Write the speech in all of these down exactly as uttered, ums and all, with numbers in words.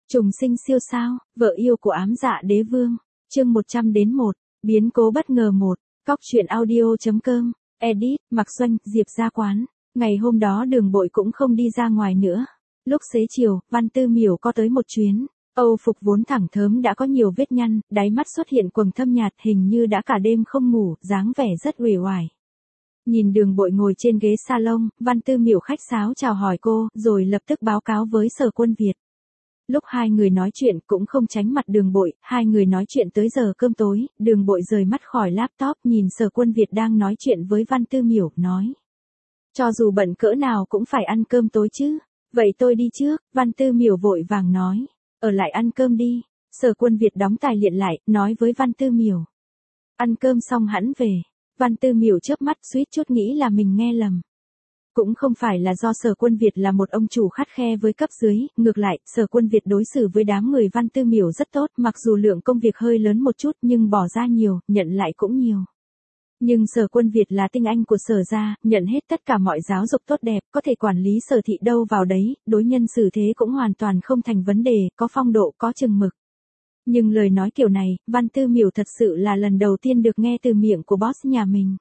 Trùng sinh siêu sao, vợ yêu của ám dạ đế vương, chương một trăm đến một, biến cố bất ngờ một, cóc truyện audio.com, edit, Mạc Doanh, Diệp ra quán. Ngày hôm đó Đường Bội cũng không đi ra ngoài nữa. Lúc xế chiều, Văn Tư Miểu có tới một chuyến. Âu phục vốn thẳng thớm đã có nhiều vết nhăn, đáy mắt xuất hiện quầng thâm nhạt, hình như đã cả đêm không ngủ, dáng vẻ rất uể oải. Nhìn Đường Bội ngồi trên ghế salon, Văn Tư Miểu khách sáo chào hỏi cô, rồi lập tức báo cáo với Sở Quân Việt. Lúc hai người nói chuyện cũng không tránh mặt Đường Bội, hai người nói chuyện tới giờ cơm tối, Đường Bội rời mắt khỏi laptop nhìn Sở Quân Việt đang nói chuyện với Văn Tư Miểu, nói. Cho dù bận cỡ nào cũng phải ăn cơm tối chứ, vậy tôi đi trước, Văn Tư Miểu vội vàng nói. Ở lại ăn cơm đi, Sở Quân Việt đóng tài liệu lại, nói với Văn Tư Miểu. Ăn cơm xong hẵng về, Văn Tư Miểu chớp mắt suýt chút nghĩ là mình nghe lầm. Cũng không phải là do Sở Quân Việt là một ông chủ khắt khe với cấp dưới, ngược lại, Sở Quân Việt đối xử với đám người Văn Tư Miểu rất tốt, mặc dù lượng công việc hơi lớn một chút nhưng bỏ ra nhiều, nhận lại cũng nhiều. Nhưng Sở Quân Việt là tinh anh của Sở gia, nhận hết tất cả mọi giáo dục tốt đẹp, có thể quản lý Sở thị đâu vào đấy, đối nhân xử thế cũng hoàn toàn không thành vấn đề, có phong độ, có chừng mực. Nhưng lời nói kiểu này, Văn Tư Miểu thật sự là lần đầu tiên được nghe từ miệng của boss nhà mình.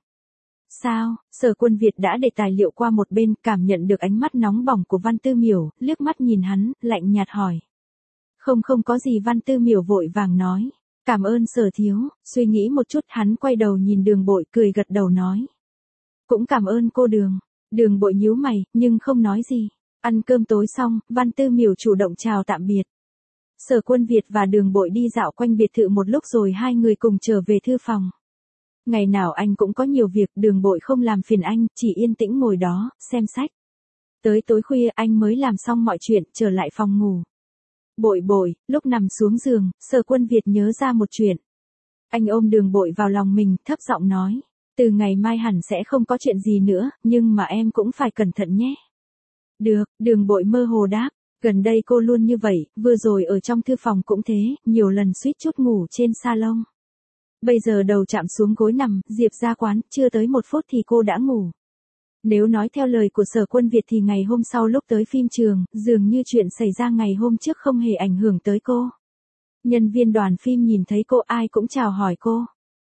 Sao? Sở Quân Việt đã để tài liệu qua một bên, cảm nhận được ánh mắt nóng bỏng của Văn Tư Miểu, liếc mắt nhìn hắn, lạnh nhạt hỏi. Không không có gì, Văn Tư Miểu vội vàng nói. Cảm ơn Sở thiếu, suy nghĩ một chút hắn quay đầu nhìn Đường Bội cười gật đầu nói. Cũng cảm ơn cô Đường. Đường Bội nhíu mày, nhưng không nói gì. Ăn cơm tối xong, Văn Tư Miểu chủ động chào tạm biệt. Sở Quân Việt và Đường Bội đi dạo quanh biệt thự một lúc rồi hai người cùng trở về thư phòng. Ngày nào anh cũng có nhiều việc, Đường Bội không làm phiền anh, chỉ yên tĩnh ngồi đó, xem sách. Tới tối khuya anh mới làm xong mọi chuyện, trở lại phòng ngủ. Bội bội, lúc nằm xuống giường, Sở Quân Việt nhớ ra một chuyện. Anh ôm Đường Bội vào lòng mình, thấp giọng nói. Từ ngày mai hẳn sẽ không có chuyện gì nữa, nhưng mà em cũng phải cẩn thận nhé. Được, Đường Bội mơ hồ đáp. Gần đây cô luôn như vậy, vừa rồi ở trong thư phòng cũng thế, nhiều lần suýt chút ngủ trên salon. Bây giờ đầu chạm xuống gối nằm, Diệp ra quán, chưa tới một phút thì cô đã ngủ. Nếu nói theo lời của Sở Quân Việt thì ngày hôm sau lúc tới phim trường, dường như chuyện xảy ra ngày hôm trước không hề ảnh hưởng tới cô. Nhân viên đoàn phim nhìn thấy cô ai cũng chào hỏi cô.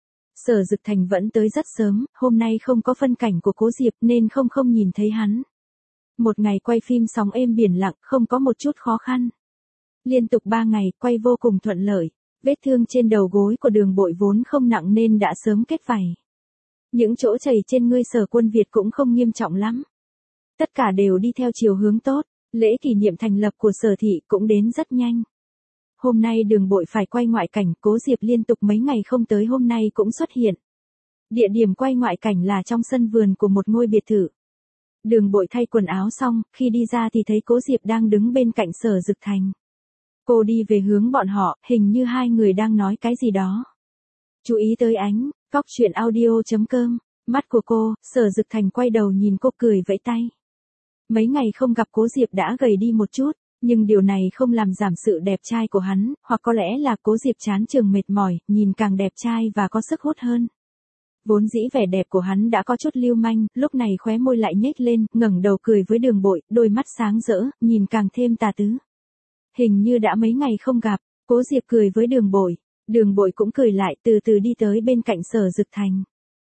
Sở Dực Thành vẫn tới rất sớm, hôm nay không có phân cảnh của Cố Diệp nên không không nhìn thấy hắn. Một ngày quay phim sóng êm biển lặng, không có một chút khó khăn. Liên tục ba ngày, quay vô cùng thuận lợi. Vết thương trên đầu gối của Đường Bội vốn không nặng nên đã sớm kết vảy. Những chỗ chảy trên ngươi Sở Quân Việt cũng không nghiêm trọng lắm. Tất cả đều đi theo chiều hướng tốt, lễ kỷ niệm thành lập của Sở thị cũng đến rất nhanh. Hôm nay Đường Bội phải quay ngoại cảnh, Cố Diệp liên tục mấy ngày không tới hôm nay cũng xuất hiện. Địa điểm quay ngoại cảnh là trong sân vườn của một ngôi biệt thự. Đường Bội thay quần áo xong, khi đi ra thì thấy Cố Diệp đang đứng bên cạnh Sở Dực Thành. Cô đi về hướng bọn họ, hình như hai người đang nói cái gì đó. Chú ý tới ánh, cóc truyện audio.com, mắt của cô, Sở Dực Thành quay đầu nhìn cô cười vẫy tay. Mấy ngày không gặp Cố Diệp đã gầy đi một chút, nhưng điều này không làm giảm sự đẹp trai của hắn, hoặc có lẽ là Cố Diệp chán trường mệt mỏi, nhìn càng đẹp trai và có sức hút hơn. Vốn dĩ vẻ đẹp của hắn đã có chút lưu manh, lúc này khóe môi lại nhếch lên, ngẩng đầu cười với Đường Bội, đôi mắt sáng rỡ, nhìn càng thêm tà tứ. Hình như đã mấy ngày không gặp, Cố Diệp cười với Đường Bội. Đường Bội cũng cười lại, từ từ đi tới bên cạnh Sở Dực Thành.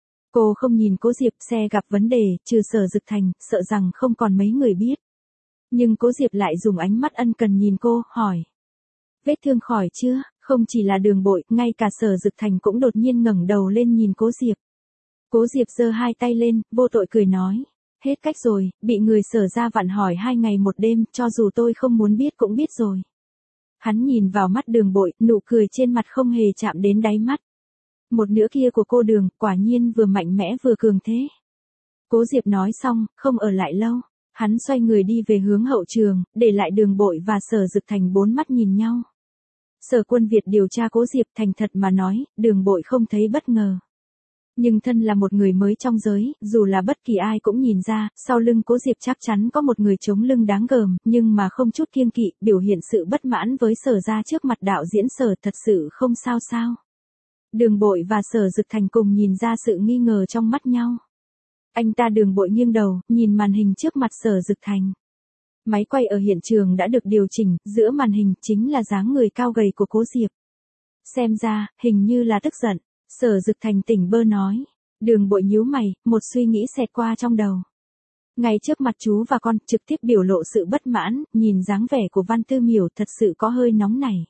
Cô không nhìn Cố Diệp, xe gặp vấn đề, trừ Sở Dực Thành, sợ rằng không còn mấy người biết. Nhưng Cố Diệp lại dùng ánh mắt ân cần nhìn cô, hỏi. Vết thương khỏi chưa? Không chỉ là Đường Bội, ngay cả Sở Dực Thành cũng đột nhiên ngẩng đầu lên nhìn Cố Diệp. Cố Diệp giơ hai tay lên, vô tội cười nói. Hết cách rồi, bị người Sở ra vặn hỏi hai ngày một đêm, cho dù tôi không muốn biết cũng biết rồi. Hắn nhìn vào mắt Đường Bội, nụ cười trên mặt không hề chạm đến đáy mắt. Một nửa kia của cô Đường, quả nhiên vừa mạnh mẽ vừa cường thế. Cố Diệp nói xong, không ở lại lâu. Hắn xoay người đi về hướng hậu trường, để lại Đường Bội và Sở Dực Thành bốn mắt nhìn nhau. Sở Quân Việt điều tra Cố Diệp, thành thật mà nói, Đường Bội không thấy bất ngờ. Nhưng thân là một người mới trong giới, dù là bất kỳ ai cũng nhìn ra, sau lưng Cố Diệp chắc chắn có một người chống lưng đáng gờm, nhưng mà không chút kiêng kỵ, biểu hiện sự bất mãn với Sở ra trước mặt đạo diễn Sở thật sự không sao sao. Đường Bội và Sở Dực Thành cùng nhìn ra sự nghi ngờ trong mắt nhau. Anh ta Đường Bội nghiêng đầu, nhìn màn hình trước mặt Sở Dực Thành. Máy quay ở hiện trường đã được điều chỉnh, giữa màn hình chính là dáng người cao gầy của Cố Diệp. Xem ra, hình như là tức giận. Sở Dực Thành tỉnh bơ nói. Đường Bội nhíu mày, một suy nghĩ xẹt qua trong đầu. Ngay trước mặt chú và con, trực tiếp biểu lộ sự bất mãn, nhìn dáng vẻ của Văn Tư Miểu thật sự có hơi nóng nảy.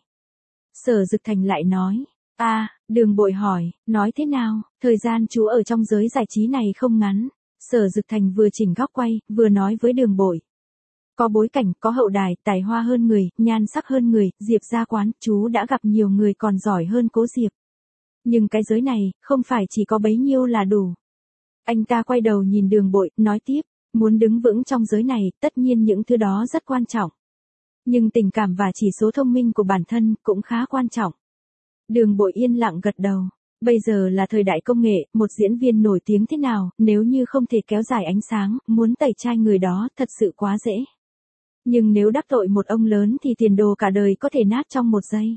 Sở Dực Thành lại nói. a à, Đường Bội hỏi, nói thế nào, thời gian chú ở trong giới giải trí này không ngắn. Sở Dực Thành vừa chỉnh góc quay, vừa nói với Đường Bội. Có bối cảnh, có hậu đài, tài hoa hơn người, nhan sắc hơn người, Diệp gia quán, chú đã gặp nhiều người còn giỏi hơn Cố Diệp. Nhưng cái giới này, không phải chỉ có bấy nhiêu là đủ. Anh ta quay đầu nhìn Đường Bội, nói tiếp, muốn đứng vững trong giới này, tất nhiên những thứ đó rất quan trọng. Nhưng tình cảm và chỉ số thông minh của bản thân cũng khá quan trọng. Đường Bội yên lặng gật đầu. Bây giờ là thời đại công nghệ, một diễn viên nổi tiếng thế nào, nếu như không thể kéo dài ánh sáng, muốn tẩy chay người đó thật sự quá dễ. Nhưng nếu đắc tội một ông lớn thì tiền đồ cả đời có thể nát trong một giây.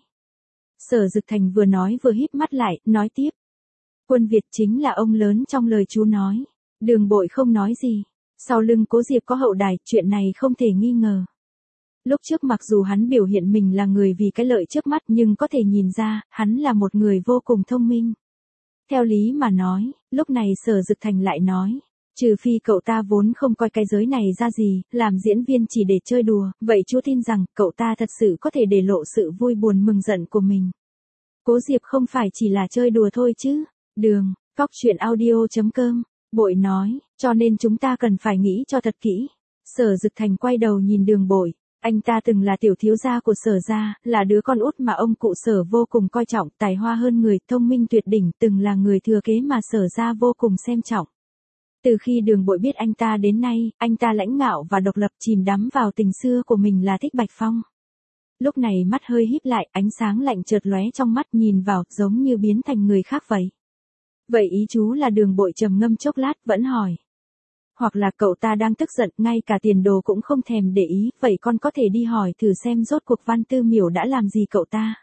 Sở Dực Thành vừa nói vừa híp mắt lại, nói tiếp. Quân Việt chính là ông lớn trong lời chú nói. Đường Bội không nói gì. Sau lưng Cố Diệp có hậu đài, chuyện này không thể nghi ngờ. Lúc trước mặc dù hắn biểu hiện mình là người vì cái lợi trước mắt nhưng có thể nhìn ra, hắn là một người vô cùng thông minh. Theo lý mà nói, lúc này Sở Dực Thành lại nói. Trừ phi cậu ta vốn không coi cái giới này ra gì, làm diễn viên chỉ để chơi đùa, vậy chú tin rằng cậu ta thật sự có thể để lộ sự vui buồn mừng giận của mình. Cố Diệp không phải chỉ là chơi đùa thôi chứ. Đường, cóc truyện audio chấm com, Bội nói, cho nên chúng ta cần phải nghĩ cho thật kỹ. Sở Dực Thành quay đầu nhìn Đường Bội, anh ta từng là tiểu thiếu gia của Sở gia, là đứa con út mà ông cụ Sở vô cùng coi trọng, tài hoa hơn người, thông minh tuyệt đỉnh, từng là người thừa kế mà Sở gia vô cùng xem trọng. Từ khi Đường Bội biết anh ta đến nay, anh ta lãnh ngạo và độc lập, chìm đắm vào tình xưa của mình là Thích Bạch Phong. Lúc này mắt hơi híp lại, ánh sáng lạnh chợt lóe trong mắt, nhìn vào, giống như biến thành người khác vậy. Vậy ý chú là Đường Bội trầm ngâm chốc lát, vẫn hỏi. Hoặc là cậu ta đang tức giận, ngay cả tiền đồ cũng không thèm để ý, vậy con có thể đi hỏi thử xem rốt cuộc Văn Tư Miểu đã làm gì cậu ta.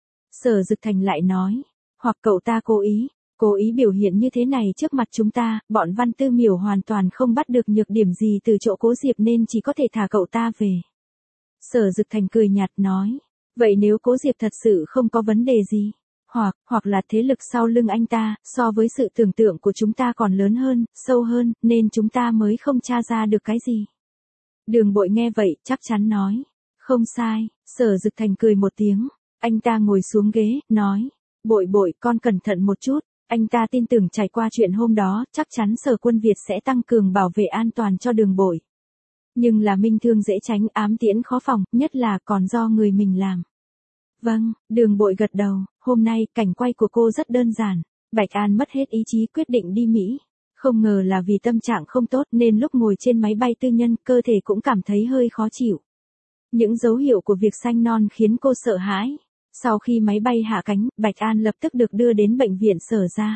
Sở Dực Thành lại nói, hoặc cậu ta cố ý. Cố ý biểu hiện như thế này trước mặt chúng ta, bọn Văn Tư Miểu hoàn toàn không bắt được nhược điểm gì từ chỗ Cố Diệp nên chỉ có thể thả cậu ta về. Sở Dực Thành cười nhạt nói, vậy nếu Cố Diệp thật sự không có vấn đề gì, hoặc, hoặc là thế lực sau lưng anh ta, so với sự tưởng tượng của chúng ta còn lớn hơn, sâu hơn, nên chúng ta mới không tra ra được cái gì. Đường Bội nghe vậy, chắc chắn nói, không sai. Sở Dực Thành cười một tiếng, anh ta ngồi xuống ghế, nói, Bội Bội, con cẩn thận một chút. Anh ta tin tưởng trải qua chuyện hôm đó, chắc chắn Sở Quân Việt sẽ tăng cường bảo vệ an toàn cho Đường Bội. Nhưng là minh thương dễ tránh, ám tiễn khó phòng, nhất là còn do người mình làm. Vâng, Đường Bội gật đầu, hôm nay, cảnh quay của cô rất đơn giản. Bạch An mất hết ý chí quyết định đi Mỹ. Không ngờ là vì tâm trạng không tốt nên lúc ngồi trên máy bay tư nhân, cơ thể cũng cảm thấy hơi khó chịu. Những dấu hiệu của việc sanh non khiến cô sợ hãi. Sau khi máy bay hạ cánh, Bạch An lập tức được đưa đến bệnh viện Sở gia.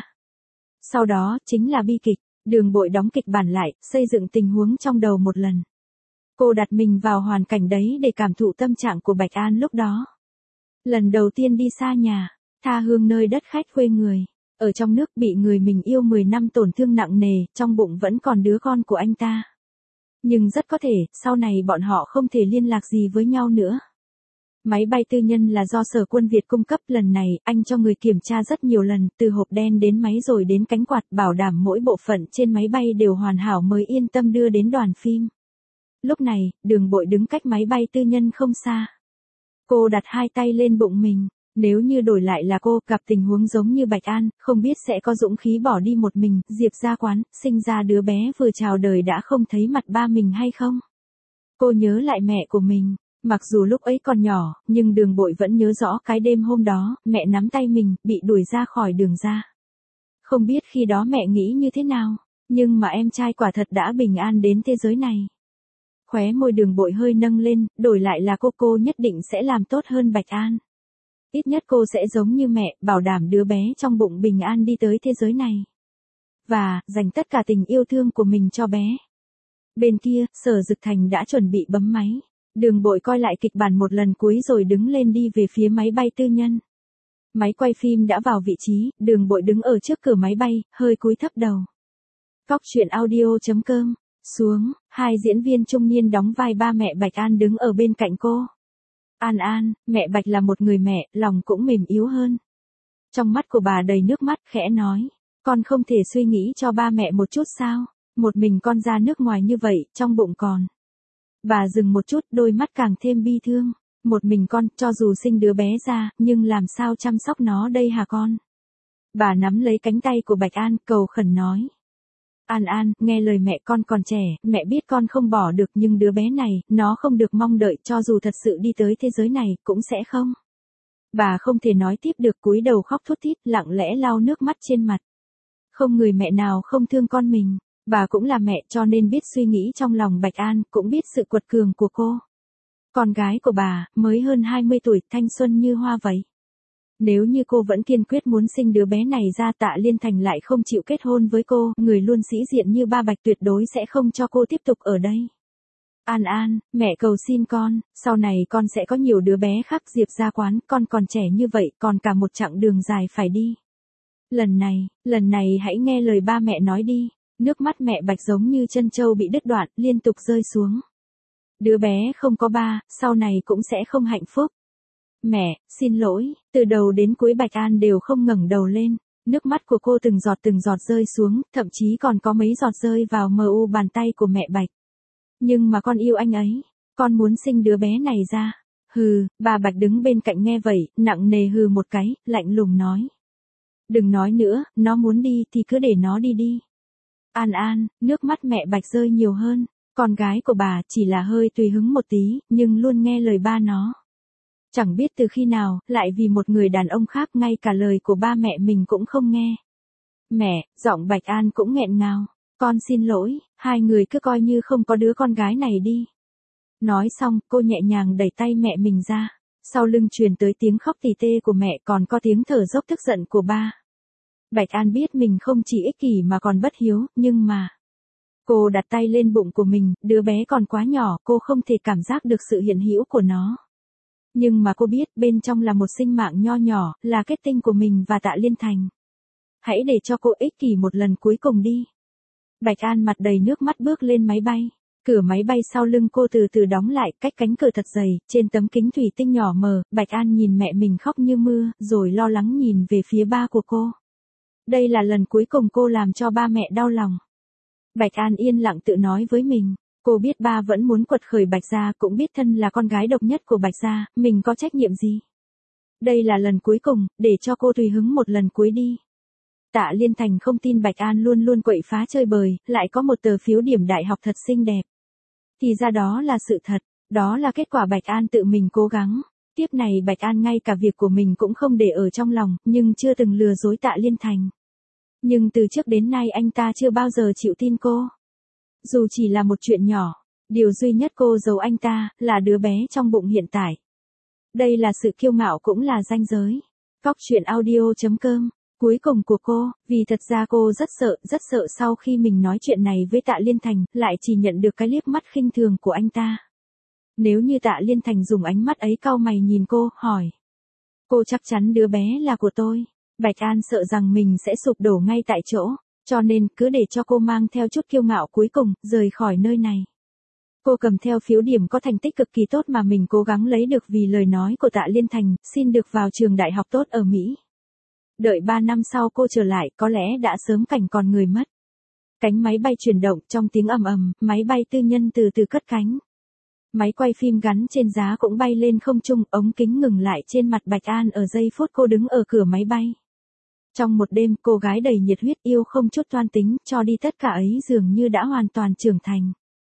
Sau đó, chính là bi kịch. Đường Bội đóng kịch bản lại, xây dựng tình huống trong đầu một lần. Cô đặt mình vào hoàn cảnh đấy để cảm thụ tâm trạng của Bạch An lúc đó. Lần đầu tiên đi xa nhà, tha hương nơi đất khách quê người. Ở trong nước bị người mình yêu mười năm tổn thương nặng nề, trong bụng vẫn còn đứa con của anh ta. Nhưng rất có thể, sau này bọn họ không thể liên lạc gì với nhau nữa. Máy bay tư nhân là do Sở Quân Việt cung cấp, lần này, anh cho người kiểm tra rất nhiều lần, từ hộp đen đến máy rồi đến cánh quạt, bảo đảm mỗi bộ phận trên máy bay đều hoàn hảo mới yên tâm đưa đến đoàn phim. Lúc này, Đường Bội đứng cách máy bay tư nhân không xa. Cô đặt hai tay lên bụng mình, nếu như đổi lại là cô, gặp tình huống giống như Bạch An, không biết sẽ có dũng khí bỏ đi một mình, Diệp gia quán, sinh ra đứa bé vừa chào đời đã không thấy mặt ba mình hay không? Cô nhớ lại mẹ của mình. Mặc dù lúc ấy còn nhỏ, nhưng Đường Bội vẫn nhớ rõ cái đêm hôm đó, mẹ nắm tay mình, bị đuổi ra khỏi Đường gia. Không biết khi đó mẹ nghĩ như thế nào, nhưng mà em trai quả thật đã bình an đến thế giới này. Khóe môi Đường Bội hơi nâng lên, đổi lại là cô cô nhất định sẽ làm tốt hơn Bạch An. Ít nhất cô sẽ giống như mẹ, bảo đảm đứa bé trong bụng bình an đi tới thế giới này. Và, dành tất cả tình yêu thương của mình cho bé. Bên kia, Sở Dực Thành đã chuẩn bị bấm máy. Đường Bội coi lại kịch bản một lần cuối rồi đứng lên đi về phía máy bay tư nhân. Máy quay phim đã vào vị trí, Đường Bội đứng ở trước cửa máy bay, hơi cúi thấp đầu. Cóc truyện audio chấm com, xuống, Hai diễn viên trung niên đóng vai ba mẹ Bạch An đứng ở bên cạnh cô. An An, mẹ Bạch là một người mẹ, lòng cũng mềm yếu hơn. Trong mắt của bà đầy nước mắt, khẽ nói, con không thể suy nghĩ cho ba mẹ một chút sao? Một mình con ra nước ngoài như vậy, trong bụng còn. Bà dừng một chút, đôi mắt càng thêm bi thương. Một mình con, cho dù sinh đứa bé ra, nhưng làm sao chăm sóc nó đây hả con? Bà nắm lấy cánh tay của Bạch An, cầu khẩn nói. An An, nghe lời mẹ, con còn trẻ, mẹ biết con không bỏ được, nhưng đứa bé này, nó không được mong đợi, cho dù thật sự đi tới thế giới này, cũng sẽ không. Bà không thể nói tiếp được, cúi đầu khóc thút thít, lặng lẽ lau nước mắt trên mặt. Không người mẹ nào không thương con mình, bà cũng là mẹ cho nên biết suy nghĩ trong lòng Bạch An, cũng biết sự quật cường của cô. Con gái của bà, mới hơn hai mươi tuổi, thanh xuân như hoa vậy. Nếu như cô vẫn kiên quyết muốn sinh đứa bé này ra, Tạ Liên Thành lại không chịu kết hôn với cô, người luôn sĩ diện như ba Bạch tuyệt đối sẽ không cho cô tiếp tục ở đây. An An, mẹ cầu xin con, sau này con sẽ có nhiều đứa bé khác. Diệp Gia Quán, con còn trẻ như vậy, còn cả một chặng đường dài phải đi. Lần này, lần này hãy nghe lời ba mẹ nói đi. Nước mắt mẹ Bạch giống như chân trâu bị đứt đoạn, liên tục rơi xuống. Đứa bé không có ba, sau này cũng sẽ không hạnh phúc. Mẹ, xin lỗi, từ đầu đến cuối Bạch An đều không ngẩng đầu lên. Nước mắt của cô từng giọt từng giọt rơi xuống, thậm chí còn có mấy giọt rơi vào mờ u bàn tay của mẹ Bạch. Nhưng mà con yêu anh ấy, con muốn sinh đứa bé này ra. Hừ, bà Bạch đứng bên cạnh nghe vậy, nặng nề hừ một cái, lạnh lùng nói. Đừng nói nữa, nó muốn đi thì cứ để nó đi đi. An An, nước mắt mẹ Bạch rơi nhiều hơn. Con gái của bà chỉ là hơi tùy hứng một tí, nhưng luôn nghe lời ba nó. Chẳng biết từ khi nào, lại vì một người đàn ông khác ngay cả lời của ba mẹ mình cũng không nghe. Mẹ, giọng Bạch An cũng nghẹn ngào. Con xin lỗi, hai người cứ coi như không có đứa con gái này đi. Nói xong, cô nhẹ nhàng đẩy tay mẹ mình ra. Sau lưng truyền tới tiếng khóc tỉ tê của mẹ, còn có tiếng thở dốc tức giận của ba. Bạch An biết mình không chỉ ích kỷ mà còn bất hiếu, nhưng mà... Cô đặt tay lên bụng của mình, đứa bé còn quá nhỏ, cô không thể cảm giác được sự hiện hữu của nó. Nhưng mà cô biết bên trong là một sinh mạng nho nhỏ, là kết tinh của mình và Tạ Liên Thành. Hãy để cho cô ích kỷ một lần cuối cùng đi. Bạch An mặt đầy nước mắt bước lên máy bay. Cửa máy bay sau lưng cô từ từ đóng lại, cách cánh cửa thật dày, trên tấm kính thủy tinh nhỏ mờ, Bạch An nhìn mẹ mình khóc như mưa, rồi lo lắng nhìn về phía ba của cô. Đây là lần cuối cùng cô làm cho ba mẹ đau lòng. Bạch An yên lặng tự nói với mình. Cô biết ba vẫn muốn quật khởi Bạch Gia, cũng biết thân là con gái độc nhất của Bạch Gia, mình có trách nhiệm gì. Đây là lần cuối cùng, để cho cô tùy hứng một lần cuối đi. Tạ Liên Thành không tin Bạch An luôn luôn quậy phá chơi bời, lại có một tờ phiếu điểm đại học thật xinh đẹp. Thì ra đó là sự thật, đó là kết quả Bạch An tự mình cố gắng. Tiếp này Bạch An ngay cả việc của mình cũng không để ở trong lòng, nhưng chưa từng lừa dối Tạ Liên Thành. Nhưng từ trước đến nay anh ta chưa bao giờ chịu tin cô. Dù chỉ là một chuyện nhỏ, điều duy nhất cô giấu anh ta, là đứa bé trong bụng hiện tại. Đây là sự kiêu ngạo cũng là ranh giới. Cóc truyện audio chấm com. Cuối cùng của cô, vì thật ra cô rất sợ, rất sợ sau khi mình nói chuyện này với Tạ Liên Thành, lại chỉ nhận được cái liếc mắt khinh thường của anh ta. Nếu như Tạ Liên Thành dùng ánh mắt ấy cau mày nhìn cô, hỏi. Cô chắc chắn đứa bé là của tôi. Bạch An sợ rằng mình sẽ sụp đổ ngay tại chỗ, cho nên cứ để cho cô mang theo chút kiêu ngạo cuối cùng, rời khỏi nơi này. Cô cầm theo phiếu điểm có thành tích cực kỳ tốt mà mình cố gắng lấy được vì lời nói của Tạ Liên Thành, xin được vào trường đại học tốt ở Mỹ. Đợi ba năm sau cô trở lại, có lẽ đã sớm cảnh còn người mất. Cánh máy bay chuyển động trong tiếng ầm ầm, máy bay tư nhân từ từ cất cánh. Máy quay phim gắn trên giá cũng bay lên không trung, ống kính ngừng lại trên mặt Bạch An ở giây phút cô đứng ở cửa máy bay. Trong một đêm, cô gái đầy nhiệt huyết yêu không chút toan tính, cho đi tất cả ấy dường như đã hoàn toàn trưởng thành.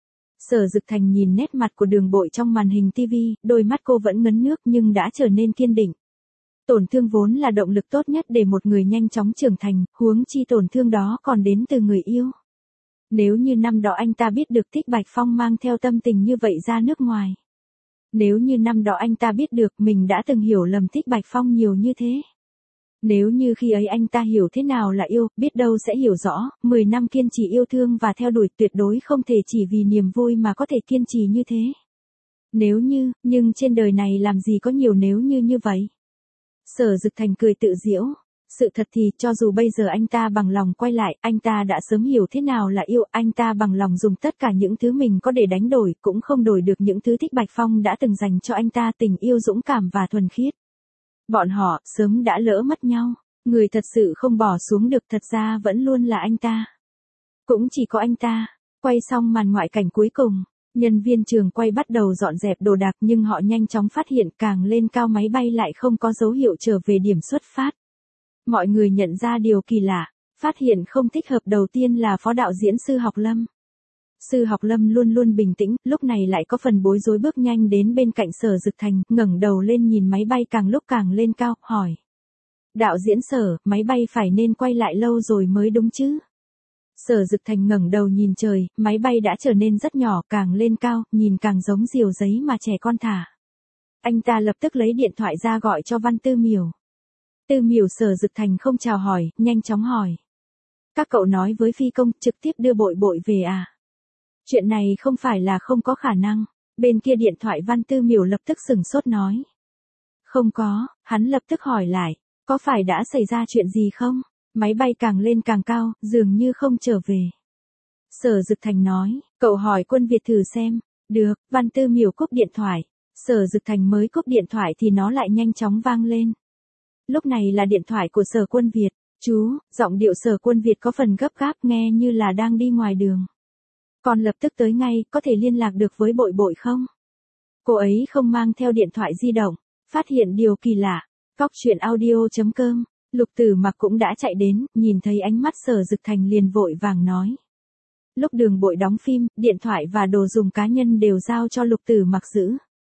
Sở Dực Thành nhìn nét mặt của Đường Bội trong màn hình tivi, đôi mắt cô vẫn ngấn nước nhưng đã trở nên kiên định. Tổn thương vốn là động lực tốt nhất để một người nhanh chóng trưởng thành, huống chi tổn thương đó còn đến từ người yêu. Nếu như năm đó anh ta biết được Thích Bạch Phong mang theo tâm tình như vậy ra nước ngoài. Nếu như năm đó anh ta biết được mình đã từng hiểu lầm Thích Bạch Phong nhiều như thế. Nếu như khi ấy anh ta hiểu thế nào là yêu, biết đâu sẽ hiểu rõ, mười năm kiên trì yêu thương và theo đuổi tuyệt đối không thể chỉ vì niềm vui mà có thể kiên trì như thế. Nếu như, nhưng trên đời này làm gì có nhiều nếu như như vậy. Sở Dực Thành cười tự giễu, Sự thật thì, cho dù bây giờ anh ta bằng lòng quay lại, anh ta đã sớm hiểu thế nào là yêu, anh ta bằng lòng dùng tất cả những thứ mình có để đánh đổi, cũng không đổi được những thứ Thích Bạch Phong đã từng dành cho anh ta, tình yêu dũng cảm và thuần khiết. Bọn họ, sớm đã lỡ mất nhau, người thật sự không bỏ xuống được thật ra vẫn luôn là anh ta. Cũng chỉ có anh ta. Quay xong màn ngoại cảnh cuối cùng, nhân viên trường quay bắt đầu dọn dẹp đồ đạc nhưng họ nhanh chóng phát hiện càng lên cao máy bay lại không có dấu hiệu trở về điểm xuất phát. Mọi người nhận ra điều kỳ lạ, phát hiện không thích hợp đầu tiên là phó đạo diễn Sư Học Lâm. Sư Học Lâm luôn luôn bình tĩnh, lúc này lại có phần bối rối bước nhanh đến bên cạnh Sở Dực Thành, ngẩng đầu lên nhìn máy bay càng lúc càng lên cao, hỏi. Đạo diễn Sở, máy bay phải nên quay lại lâu rồi mới đúng chứ? Sở Dực Thành ngẩng đầu nhìn trời, máy bay đã trở nên rất nhỏ, càng lên cao, nhìn càng giống diều giấy mà trẻ con thả. Anh ta lập tức lấy điện thoại ra gọi cho Văn Tư Miểu. Tư Miểu Sở Dực Thành không chào hỏi, nhanh chóng hỏi. Các cậu nói với phi công trực tiếp đưa Bội Bội về à? Chuyện này không phải là không có khả năng. Bên kia điện thoại Văn Tư Miểu lập tức sửng sốt nói. Không có, hắn lập tức hỏi lại. Có phải đã xảy ra chuyện gì không? Máy bay càng lên càng cao, dường như không trở về. Sở Dực Thành nói, cậu hỏi Quân Việt thử xem. Được, Văn Tư Miểu cúp điện thoại. Sở Dực Thành mới cúp điện thoại thì nó lại nhanh chóng vang lên. Lúc này là điện thoại của Sở Quân Việt. Chú, giọng điệu Sở Quân Việt có phần gấp gáp nghe như là đang đi ngoài đường. Con lập tức tới ngay, có thể liên lạc được với Bội Bội không? Cô ấy không mang theo điện thoại di động. Phát hiện điều kỳ lạ. Cóc truyện audio chấm com. Lục Tử Mặc cũng đã chạy đến, nhìn thấy ánh mắt Sở Dực Thành liền vội vàng nói. Lúc Đường Bội đóng phim, điện thoại và đồ dùng cá nhân đều giao cho Lục Tử Mặc giữ.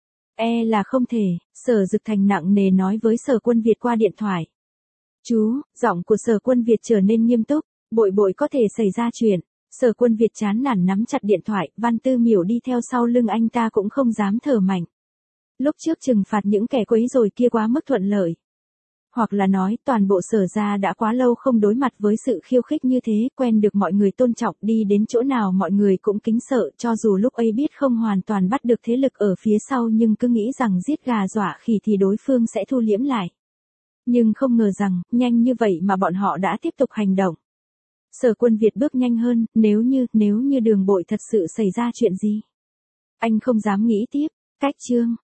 E là không thể, Sở Dực Thành nặng nề nói với Sở Quân Việt qua điện thoại. Chú, giọng của Sở Quân Việt trở nên nghiêm túc, Bội Bội có thể xảy ra chuyện. Sở Quân Việt chán nản nắm chặt điện thoại, Văn Tư Miểu đi theo sau lưng anh ta cũng không dám thở mạnh. Lúc trước trừng phạt những kẻ quấy rối kia quá mức thuận lợi. Hoặc là nói, toàn bộ Sở gia đã quá lâu không đối mặt với sự khiêu khích như thế, quen được mọi người tôn trọng, đi đến chỗ nào mọi người cũng kính sợ, cho dù lúc ấy biết không hoàn toàn bắt được thế lực ở phía sau nhưng cứ nghĩ rằng giết gà dọa khỉ thì đối phương sẽ thu liễm lại. Nhưng không ngờ rằng, nhanh như vậy mà bọn họ đã tiếp tục hành động. Sở Quân Việt bước nhanh hơn, nếu như, nếu như Đường Bội thật sự xảy ra chuyện gì. Anh không dám nghĩ tiếp, cách chương.